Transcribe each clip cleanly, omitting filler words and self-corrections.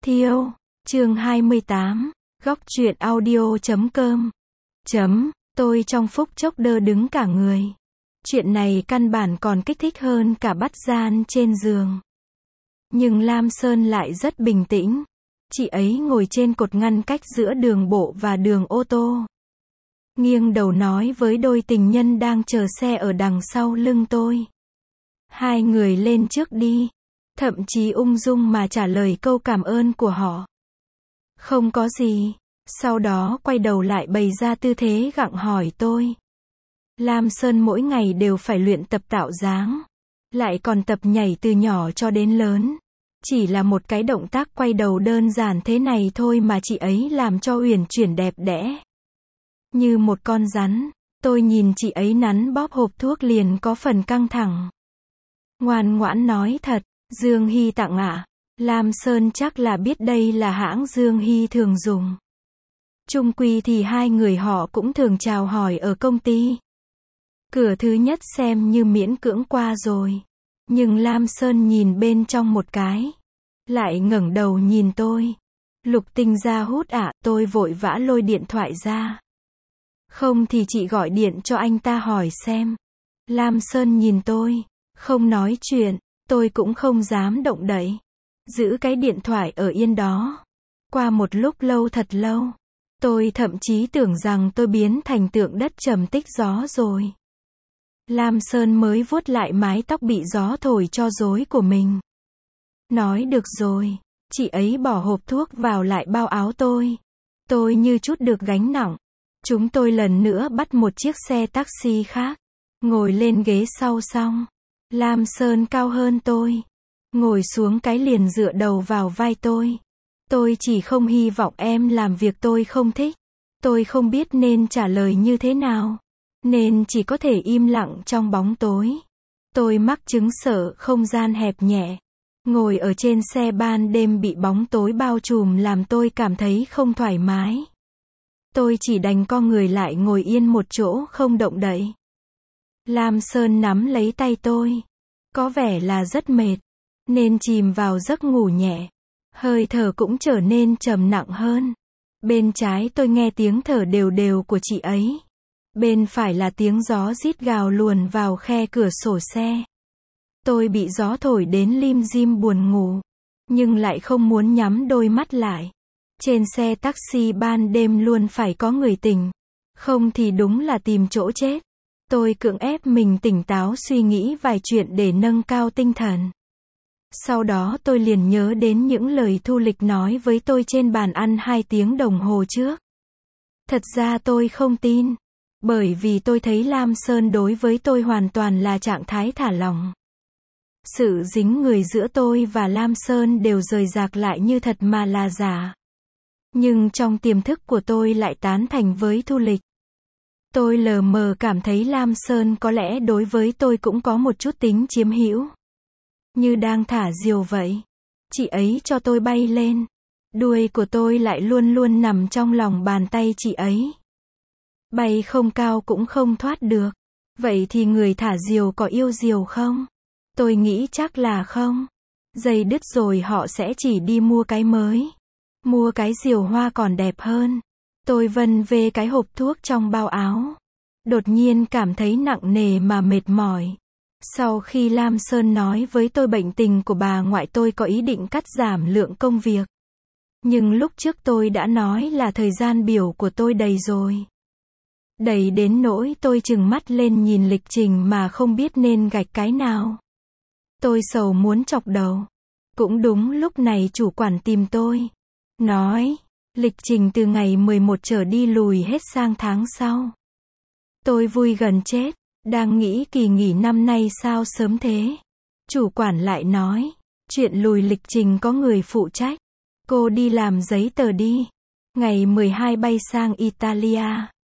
Thiêu, chương 28, góc truyện audio.com. Tôi trong phút chốc đơ đứng cả người. Chuyện này căn bản còn kích thích hơn cả bắt gian trên giường. Nhưng Lam Sơn lại rất bình tĩnh. Chị ấy ngồi trên cột ngăn cách giữa đường bộ và đường ô tô. Nghiêng đầu nói với đôi tình nhân đang chờ xe ở đằng sau lưng tôi. Hai người lên trước đi. Thậm chí ung dung mà trả lời câu cảm ơn của họ. Không có gì. Sau đó quay đầu lại bày ra tư thế gặng hỏi tôi. Lam Sơn mỗi ngày đều phải luyện tập tạo dáng. Lại còn tập nhảy từ nhỏ cho đến lớn. Chỉ là một cái động tác quay đầu đơn giản thế này thôi mà chị ấy làm cho uyển chuyển đẹp đẽ. Như một con rắn, tôi nhìn chị ấy nắn bóp hộp thuốc liền có phần căng thẳng. Ngoan ngoãn nói thật, Dương Hy tặng ạ. Lam Sơn chắc là biết đây là hãng Dương Hy thường dùng. Chung quy thì hai người họ cũng thường chào hỏi ở công ty. Cửa thứ nhất xem như miễn cưỡng qua rồi. Nhưng Lam Sơn nhìn bên trong một cái. Lại ngẩng đầu nhìn tôi. Lục Tinh ra hút ạ, tôi vội vã lôi điện thoại ra. Không thì chị gọi điện cho anh ta hỏi xem. Lam Sơn nhìn tôi. Không nói chuyện, tôi cũng không dám động đậy. Giữ cái điện thoại ở yên đó. Qua một lúc lâu thật lâu. Tôi thậm chí tưởng rằng tôi biến thành tượng đất trầm tích gió rồi. Lam Sơn mới vuốt lại mái tóc bị gió thổi cho rối của mình. Nói được rồi. Chị ấy bỏ hộp thuốc vào lại bao áo tôi. Tôi như chút được gánh nặng. Chúng tôi lần nữa bắt một chiếc xe taxi khác. Ngồi lên ghế sau xong. Lam Sơn cao hơn tôi. Ngồi xuống cái liền dựa đầu vào vai tôi. Tôi chỉ không hy vọng em làm việc tôi không thích. Tôi không biết nên trả lời như thế nào. Nên chỉ có thể im lặng trong bóng tối. Tôi mắc chứng sợ không gian hẹp nhẹ. Ngồi ở trên xe ban đêm bị bóng tối bao trùm làm tôi cảm thấy không thoải mái. Tôi chỉ đành co người lại ngồi yên một chỗ không động đậy. Lam Sơn nắm lấy tay tôi. Có vẻ là rất mệt. Nên chìm vào giấc ngủ nhẹ. Hơi thở cũng trở nên trầm nặng hơn. Bên trái tôi nghe tiếng thở đều đều của chị ấy. Bên phải là tiếng gió rít gào luồn vào khe cửa sổ xe. Tôi bị gió thổi đến lim dim buồn ngủ. Nhưng lại không muốn nhắm đôi mắt lại. Trên xe taxi ban đêm luôn phải có người tỉnh. Không thì đúng là tìm chỗ chết. Tôi cưỡng ép mình tỉnh táo suy nghĩ vài chuyện để nâng cao tinh thần. Sau đó tôi liền nhớ đến những lời Thu Lịch nói với tôi trên bàn ăn 2 tiếng đồng hồ trước. Thật ra tôi không tin. Bởi vì tôi thấy Lam Sơn đối với tôi hoàn toàn là trạng thái thả lỏng. Sự dính người giữa tôi và Lam Sơn đều rời rạc lại như thật mà là giả. Nhưng trong tiềm thức của tôi lại tán thành với Thu Lịch. Tôi lờ mờ cảm thấy Lam Sơn có lẽ đối với tôi cũng có một chút tính chiếm hữu. Như đang thả diều vậy. Chị ấy cho tôi bay lên. Đuôi của tôi lại luôn luôn nằm trong lòng bàn tay chị ấy. Bay không cao cũng không thoát được. Vậy thì người thả diều có yêu diều không? Tôi nghĩ chắc là không. Dây đứt rồi họ sẽ chỉ đi mua cái mới. Mua cái diều hoa còn đẹp hơn. Tôi vân vê cái hộp thuốc trong bao áo. Đột nhiên cảm thấy nặng nề mà mệt mỏi. Sau khi Lam Sơn nói với tôi bệnh tình của bà ngoại tôi có ý định cắt giảm lượng công việc. Nhưng lúc trước tôi đã nói là thời gian biểu của tôi đầy rồi. Đầy đến nỗi tôi trừng mắt lên nhìn lịch trình mà không biết nên gạch cái nào. Tôi sầu muốn chọc đầu. Cũng đúng lúc này chủ quản tìm tôi. Nói, lịch trình từ ngày 11 trở đi lùi hết sang tháng sau. Tôi vui gần chết. Đang nghĩ kỳ nghỉ năm nay sao sớm thế. Chủ quản lại nói, chuyện lùi lịch trình có người phụ trách. Cô đi làm giấy tờ đi. Ngày 12 bay sang Italia.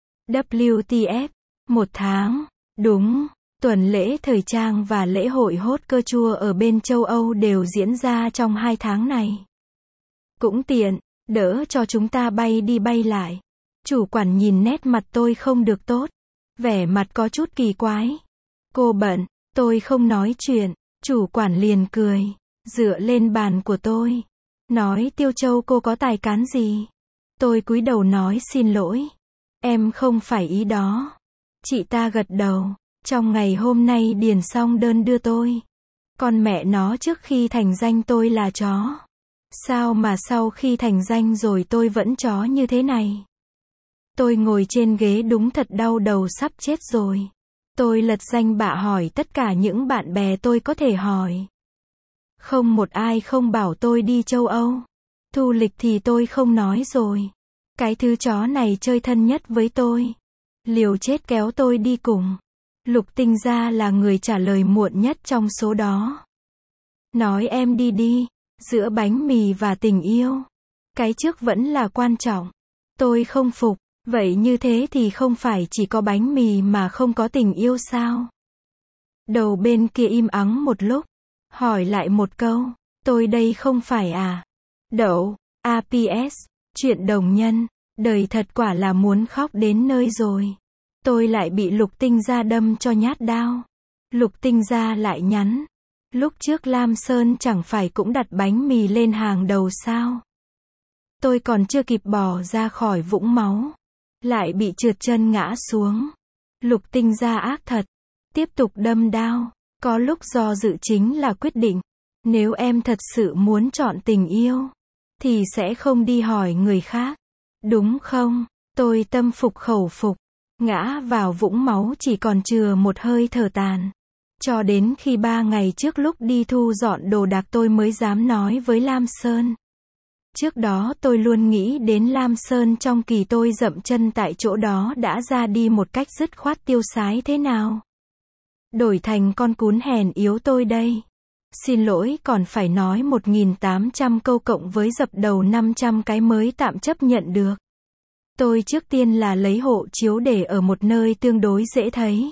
WTF. 1 tháng. Đúng. Tuần lễ thời trang và lễ hội hốt cơ chua ở bên châu Âu đều diễn ra trong 2 tháng này. Cũng tiện, đỡ cho chúng ta bay đi bay lại. Chủ quản nhìn nét mặt tôi không được tốt. Vẻ mặt có chút kỳ quái. Cô bận, tôi không nói chuyện. Chủ quản liền cười. Dựa lên bàn của tôi. Nói Tiêu Châu cô có tài cán gì? Tôi cúi đầu nói xin lỗi. Em không phải ý đó. Chị ta gật đầu. Trong ngày hôm nay điền xong đơn đưa tôi. Con mẹ nó trước khi thành danh tôi là chó. Sao mà sau khi thành danh rồi tôi vẫn chó như thế này? Tôi ngồi trên ghế đúng thật đau đầu sắp chết rồi. Tôi lật danh bạ hỏi tất cả những bạn bè tôi có thể hỏi. Không một ai không bảo tôi đi châu Âu. Thu lịch thì tôi không nói rồi. Cái thứ chó này chơi thân nhất với tôi. Liều chết kéo tôi đi cùng. Lục Tinh Gia là người trả lời muộn nhất trong số đó. Nói em đi đi. Giữa bánh mì và tình yêu. Cái trước vẫn là quan trọng. Tôi không phục. Vậy như thế thì không phải chỉ có bánh mì mà không có tình yêu sao? Đầu bên kia im ắng một lúc. Hỏi lại một câu. Tôi đây không phải à? Đậu. APS. Chuyện đồng nhân. Đời thật quả là muốn khóc đến nơi rồi. Tôi lại bị Lục Tinh Gia đâm cho nhát đao. Lục Tinh Gia lại nhắn. Lúc trước Lam Sơn chẳng phải cũng đặt bánh mì lên hàng đầu sao? Tôi còn chưa kịp bỏ ra khỏi vũng máu. Lại bị trượt chân ngã xuống. Lục Tinh Gia ác thật. Tiếp tục đâm đao. Có lúc do dự chính là quyết định. Nếu em thật sự muốn chọn tình yêu, thì sẽ không đi hỏi người khác. Đúng không? Tôi tâm phục khẩu phục. Ngã vào vũng máu chỉ còn chừa một hơi thở tàn. Cho đến khi 3 ngày trước lúc đi thu dọn đồ đạc tôi mới dám nói với Lam Sơn. Trước đó tôi luôn nghĩ đến Lam Sơn trong kỳ tôi dậm chân tại chỗ đó đã ra đi một cách dứt khoát tiêu sái thế nào. Đổi thành con cún hèn yếu tôi đây. Xin lỗi còn phải nói 1.800 câu cộng với dập đầu 500 cái mới tạm chấp nhận được. Tôi trước tiên là lấy hộ chiếu để ở một nơi tương đối dễ thấy.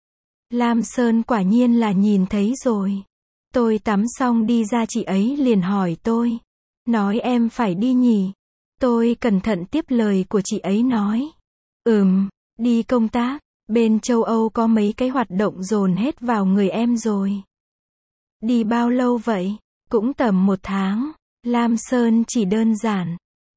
Lam Sơn quả nhiên là nhìn thấy rồi. Tôi tắm xong đi ra chị ấy liền hỏi tôi. Nói em phải đi nhỉ? Tôi cẩn thận tiếp lời của chị ấy nói. Đi công tác. Bên châu Âu có mấy cái hoạt động dồn hết vào người em rồi. Đi bao lâu vậy? Cũng tầm 1 tháng. Lam Sơn chỉ đơn giản.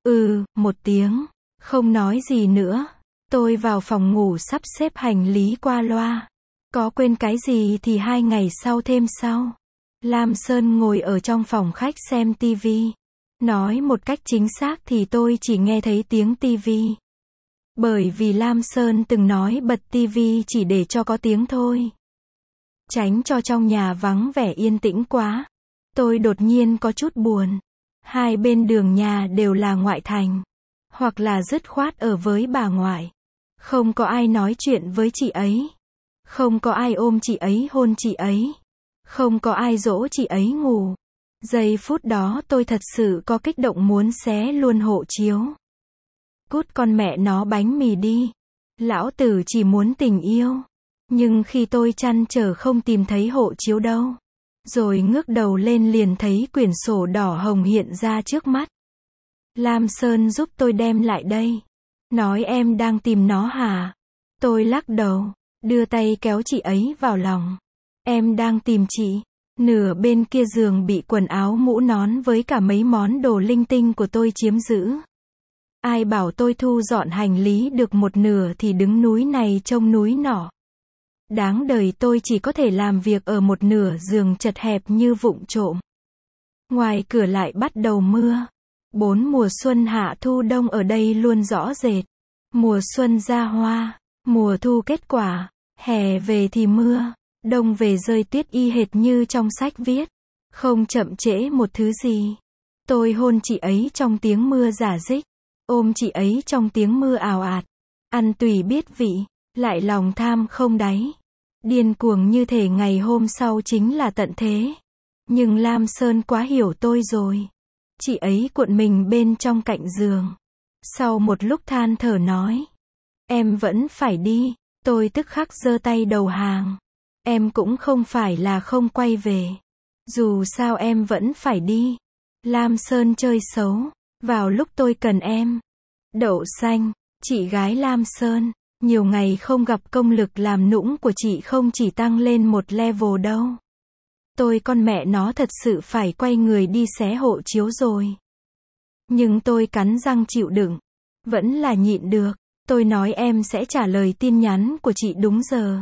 1 tiếng. Không nói gì nữa. Tôi vào phòng ngủ sắp xếp hành lý qua loa. Có quên cái gì thì 2 ngày sau thêm sau. Lam Sơn ngồi ở trong phòng khách xem tivi. Nói một cách chính xác thì tôi chỉ nghe thấy tiếng tivi. Bởi vì Lam Sơn từng nói bật tivi chỉ để cho có tiếng thôi. Tránh cho trong nhà vắng vẻ yên tĩnh quá. Tôi đột nhiên có chút buồn. Hai bên đường nhà đều là ngoại thành. Hoặc là dứt khoát ở với bà ngoại. Không có ai nói chuyện với chị ấy. Không có ai ôm chị ấy hôn chị ấy. Không có ai dỗ chị ấy ngủ. Giây phút đó tôi thật sự có kích động muốn xé luôn hộ chiếu. Cút con mẹ nó bánh mì đi. Lão tử chỉ muốn tình yêu. Nhưng khi tôi trăn trở không tìm thấy hộ chiếu đâu. Rồi ngước đầu lên liền thấy quyển sổ đỏ hồng hiện ra trước mắt. Lam Sơn giúp tôi đem lại đây. Nói em đang tìm nó hả? Tôi lắc đầu. Đưa tay kéo chị ấy vào lòng. Em đang tìm chị. Nửa bên kia giường bị quần áo mũ nón với cả mấy món đồ linh tinh của tôi chiếm giữ. Ai bảo tôi thu dọn hành lý được một nửa thì đứng núi này trông núi nọ. Đáng đời tôi chỉ có thể làm việc ở một nửa giường chật hẹp như vụng trộm. Ngoài cửa lại bắt đầu mưa. 4 mùa xuân hạ thu đông ở đây luôn rõ rệt. Mùa xuân ra hoa, mùa thu kết quả, hè về thì mưa, đông về rơi tuyết y hệt như trong sách viết. Không chậm trễ một thứ gì. Tôi hôn chị ấy trong tiếng mưa rả rích. Ôm chị ấy trong tiếng mưa ào ạt. Ăn tùy biết vị, lại lòng tham không đáy. Điên cuồng như thể ngày hôm sau chính là tận thế. Nhưng Lam Sơn quá hiểu tôi rồi. Chị ấy cuộn mình bên trong cạnh giường. Sau một lúc than thở nói. Em vẫn phải đi. Tôi tức khắc giơ tay đầu hàng. Em cũng không phải là không quay về. Dù sao em vẫn phải đi. Lam Sơn chơi xấu. Vào lúc tôi cần em. Đậu xanh. Chị gái Lam Sơn. Nhiều ngày không gặp công lực làm nũng của chị không chỉ tăng lên một level đâu. Tôi con mẹ nó thật sự phải quay người đi xé hộ chiếu rồi. Nhưng tôi cắn răng chịu đựng. Vẫn là nhịn được. Tôi nói em sẽ trả lời tin nhắn của chị đúng giờ.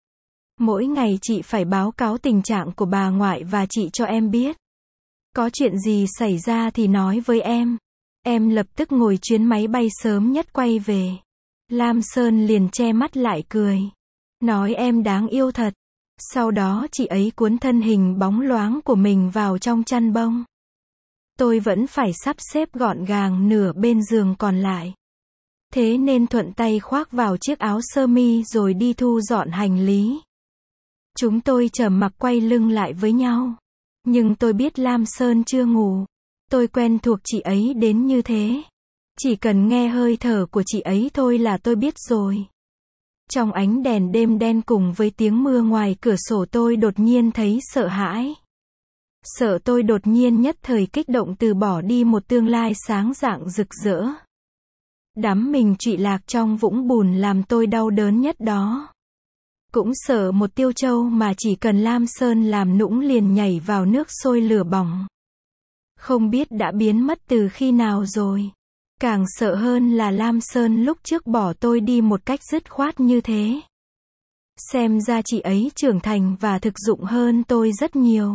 Mỗi ngày chị phải báo cáo tình trạng của bà ngoại và chị cho em biết. Có chuyện gì xảy ra thì nói với em. Em lập tức ngồi chuyến máy bay sớm nhất quay về. Lam Sơn liền che mắt lại cười. Nói em đáng yêu thật. Sau đó chị ấy cuốn thân hình bóng loáng của mình vào trong chăn bông. Tôi vẫn phải sắp xếp gọn gàng nửa bên giường còn lại. Thế nên thuận tay khoác vào chiếc áo sơ mi rồi đi thu dọn hành lý. Chúng tôi trầm mặc quay lưng lại với nhau. Nhưng tôi biết Lam Sơn chưa ngủ. Tôi quen thuộc chị ấy đến như thế. Chỉ cần nghe hơi thở của chị ấy thôi là tôi biết rồi. Trong ánh đèn đêm đen cùng với tiếng mưa ngoài cửa sổ tôi đột nhiên thấy sợ hãi. Sợ tôi đột nhiên nhất thời kích động từ bỏ đi một tương lai sáng rạng rực rỡ. Đắm mình trụy lạc trong vũng bùn làm tôi đau đớn nhất đó. Cũng sợ một Tiêu Châu mà chỉ cần Lam Sơn làm nũng liền nhảy vào nước sôi lửa bỏng. Không biết đã biến mất từ khi nào rồi. Càng sợ hơn là Lam Sơn lúc trước bỏ tôi đi một cách dứt khoát như thế. Xem ra chị ấy trưởng thành và thực dụng hơn tôi rất nhiều.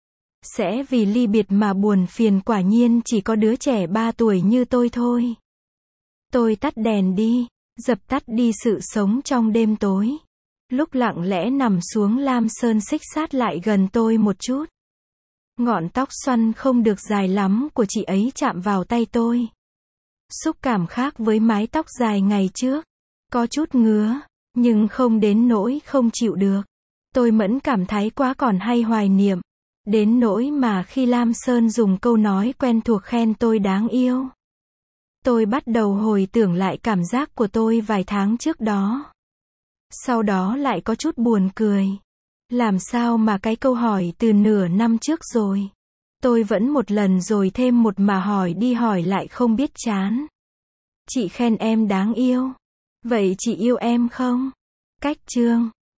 Sẽ vì ly biệt mà buồn phiền, quả nhiên chỉ có đứa trẻ 3 tuổi như tôi thôi. Tôi tắt đèn đi, dập tắt đi sự sống trong đêm tối. Lúc lặng lẽ nằm xuống, Lam Sơn xích sát lại gần tôi một chút. Ngọn tóc xoăn không được dài lắm của chị ấy chạm vào tay tôi. Xúc cảm khác với mái tóc dài ngày trước. Có chút ngứa, nhưng không đến nỗi không chịu được. Tôi mẫn cảm thấy quá còn hay hoài niệm. Đến nỗi mà khi Lam Sơn dùng câu nói quen thuộc khen tôi đáng yêu. Tôi bắt đầu hồi tưởng lại cảm giác của tôi vài tháng trước đó. Sau đó lại có chút buồn cười. Làm sao mà cái câu hỏi từ nửa năm trước rồi. Tôi vẫn một lần rồi thêm một mà hỏi đi hỏi lại không biết chán. Chị khen em đáng yêu. Vậy chị yêu em không? Cách chương